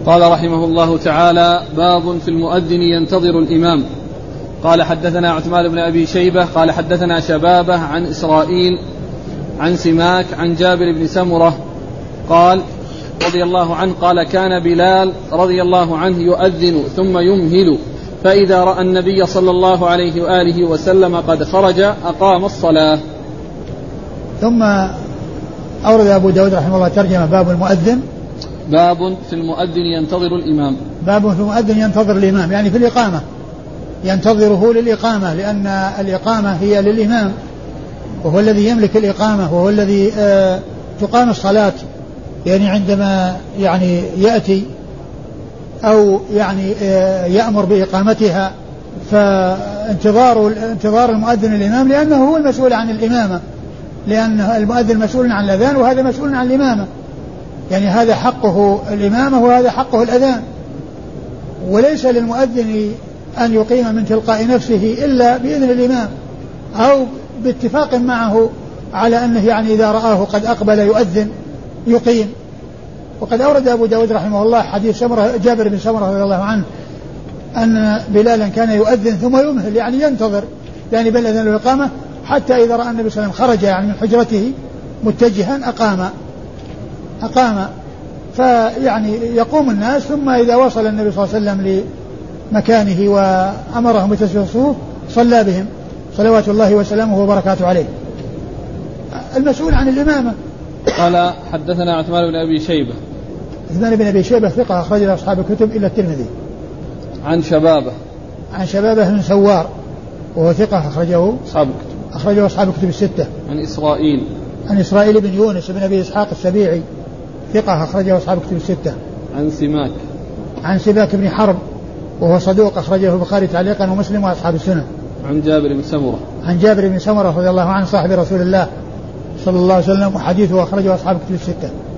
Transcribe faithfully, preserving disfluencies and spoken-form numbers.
قال رحمه الله تعالى: باب في المؤذن ينتظر الإمام. قال حدثنا عثمان بن أبي شيبة قال حدثنا شبابة عن إسرائيل عن سماك عن جابر بن سمرة قال رضي الله عنه قال: كان بلال رضي الله عنه يؤذن ثم يمهل، فإذا رأى النبي صلى الله عليه وآله وسلم قد خرج أقام الصلاة. ثم أورد أبو داود رحمه الله ترجمة باب المؤذن. باب في المؤذن ينتظر الإمام. باب في المؤذن ينتظر الإمام، يعني في الإقامة، ينتظره للإقامة، لأن الإقامة هي للإمام، وهو الذي يملك الإقامة، وهو الذي آه تقام الصلاة، يعني عندما يعني يأتي أو يعني آه يأمر بإقامتها، فانتظار انتظار المؤذن الإمام، لأنه هو المسؤول عن الإمامة، لأن المؤذن مسؤول عن الأذان وهذا مسؤول عن الإمامة، يعني هذا حقه الإمامة وهذا حقه الأذان، وليس للمؤذن أن يقيم من تلقاء نفسه إلا بإذن الإمام أو باتفاق معه على أنه يعني إذا رآه قد أقبل يؤذن يقيم. وقد أورد أبو داود رحمه الله حديث سمرة جابر بن سمرة رضي الله عنه أن بلالا كان يؤذن ثم يمهل، يعني ينتظر، يعني بين الأذان والإقامة حتى إذا رأى النبي صلى الله عليه وسلم خرج يعني من حجرته متجها أقام أقام فيعني يقوم الناس، ثم إذا وصل النبي صلى الله عليه وسلم لمكانه وأمرهم بتسوية الصفوف صلى بهم صلوات الله وسلامه وبركاته عليه، المسؤول عن الإمامة. قال حدثنا عثمان بن أبي شيبة. عثمان بن أبي شيبة ثقة أخرج له أصحاب الكتب إلا الترمذي. عن شبابة. عن شبابة بن سوار وهو ثقة أخرجه أصحاب الكتب. أخرجه أصحاب الكتب الستة. عن إسرائيل. عن إسرائيل بن يونس بن أبي إسحاق السبيعي ثقة أخرجه أصحاب الكتب الستة. عن سماك. عن سماك بن حرب وهو صدوق أخرجه البخاري تعليقا ومسلم وأصحاب السنن. عن جابر بن سمرة. عن جابر بن سمرة رضي الله عنه صاحب رسول الله صلى الله عليه وسلم، وحديثه أخرجه أصحاب الكتب الستة.